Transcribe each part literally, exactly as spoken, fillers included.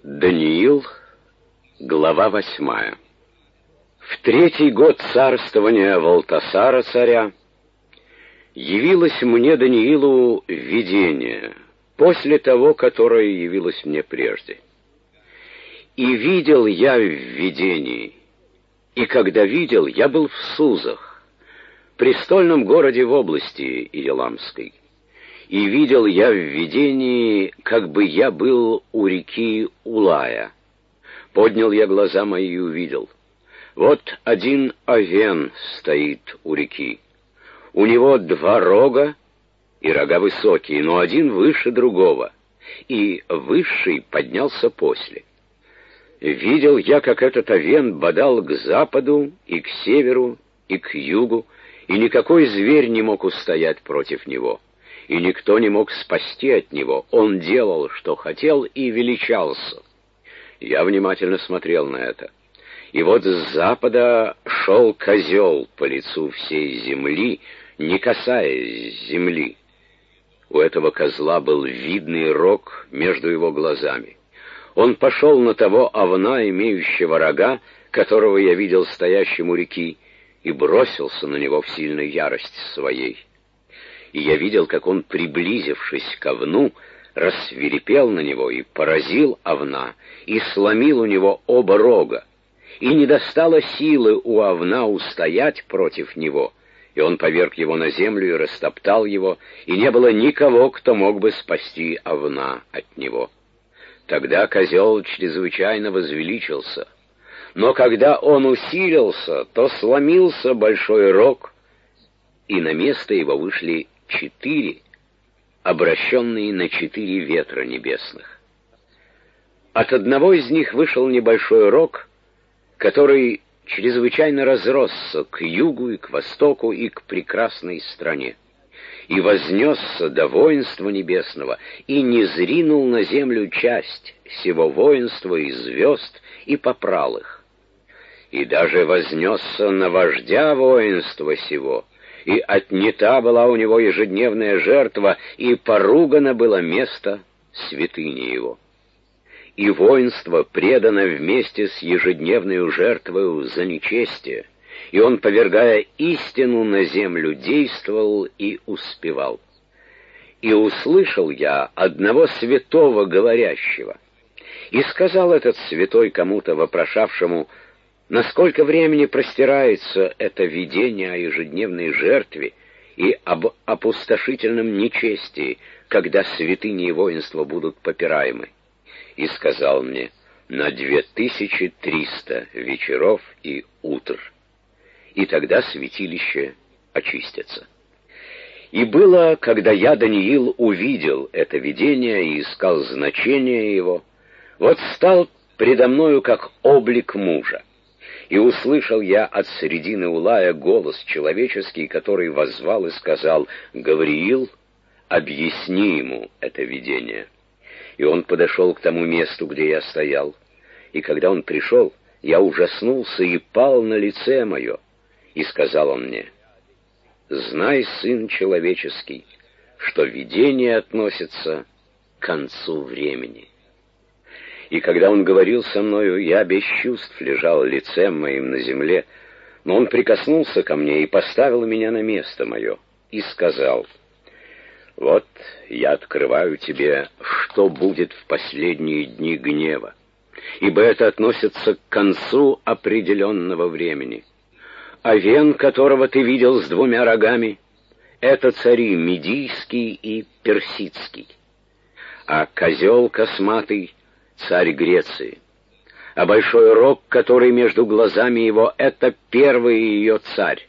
Даниил, глава восьмая. В третий год царствования Валтасара царя явилось мне, Даниилу, видение, после того, которое явилось мне прежде. И видел я в видении, и когда видел, я был в Сузах, престольном городе в области Иеламской. И видел я в видении, как бы я был у реки Улая. Поднял я глаза мои и увидел. Вот один овен стоит у реки. У него два рога, и рога высокие, но один выше другого, и высший поднялся после. Видел я, как этот овен бодал к западу, и к северу, и к югу, и никакой зверь не мог устоять против него. И никто не мог спасти от него. Он делал, что хотел, и величался. Я внимательно смотрел на это. И вот с запада шел козел по лицу всей земли, не касаясь земли. У этого козла был видный рог между его глазами. Он пошел на того овна, имеющего рога, которого я видел стоящим у реки, и бросился на него в сильной ярости своей. И я видел, как он, приблизившись к овну, рассвирепел на него и поразил овна, и сломил у него оба рога. И не достало силы у овна устоять против него, и он поверг его на землю и растоптал его, и не было никого, кто мог бы спасти овна от него. Тогда козел чрезвычайно возвеличился. Но когда он усилился, то сломился большой рог, и на место его вышли четыре, обращенные на четыре ветра небесных. От одного из них вышел небольшой рог, который чрезвычайно разросся к югу и к востоку и к прекрасной стране, и вознесся до воинства небесного, и низринул на землю часть сего воинства и звезд, и попрал их. И даже вознесся на вождя воинства сего, и отнята была у него ежедневная жертва, и поругано было место святыни его. И воинство предано вместе с ежедневной жертвою за нечестие, и он, повергая истину на землю, действовал и успевал. И услышал я одного святого говорящего, и сказал этот святой кому-то, вопрошавшему, насколько времени простирается это видение о ежедневной жертве и об опустошительном нечестии, когда святыни и воинства будут попираемы. И сказал мне, на две тысячи триста вечеров и утр, и тогда святилище очистится. И было, когда я, Даниил, увидел это видение и искал значение его, вот стал предо мною как облик мужа. И услышал я от средины Улая голос человеческий, который воззвал и сказал: «Гавриил, объясни ему это видение». И он подошел к тому месту, где я стоял. И когда он пришел, я ужаснулся и пал на лице мое. И сказал он мне: «Знай, сын человеческий, что видение относится к концу времени». И когда он говорил со мною, я без чувств лежал лицем моим на земле, но он прикоснулся ко мне и поставил меня на место мое, и сказал: «Вот я открываю тебе, что будет в последние дни гнева, ибо это относится к концу определенного времени. Овен, которого ты видел с двумя рогами, это цари Медийский и Персидский, а козел косматый — царь Греции, а большой рог, который между глазами его, это первый ее царь.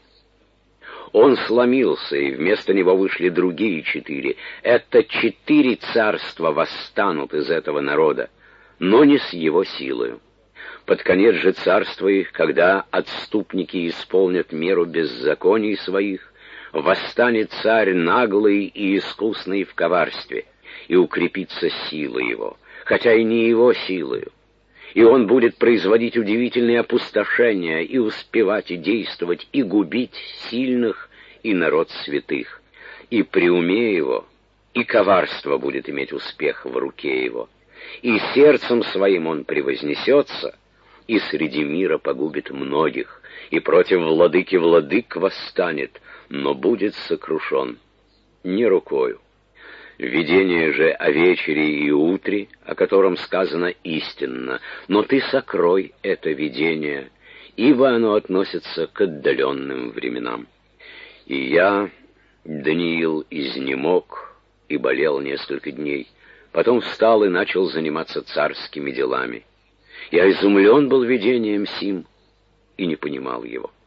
Он сломился, и вместо него вышли другие четыре. Это четыре царства восстанут из этого народа, но не с его силою. Под конец же царства их, когда отступники исполнят меру беззаконий своих, восстанет царь наглый и искусный в коварстве, и укрепится сила его, хотя и не его силою. И он будет производить удивительные опустошения, и успевать и действовать, и губить сильных, и народ святых. И при уме его, и коварство будет иметь успех в руке его. и сердцем своим он превознесется, и среди мира погубит многих, и против владыки владык восстанет, но будет сокрушен не рукою. Видение же о вечере и утре, о котором сказано истинно, но ты сокрой это видение, ибо оно относится к отдаленным временам. И я, Даниил, изнемог и болел несколько дней, потом встал и начал заниматься царскими делами. Я изумлен был видением сим и не понимал его.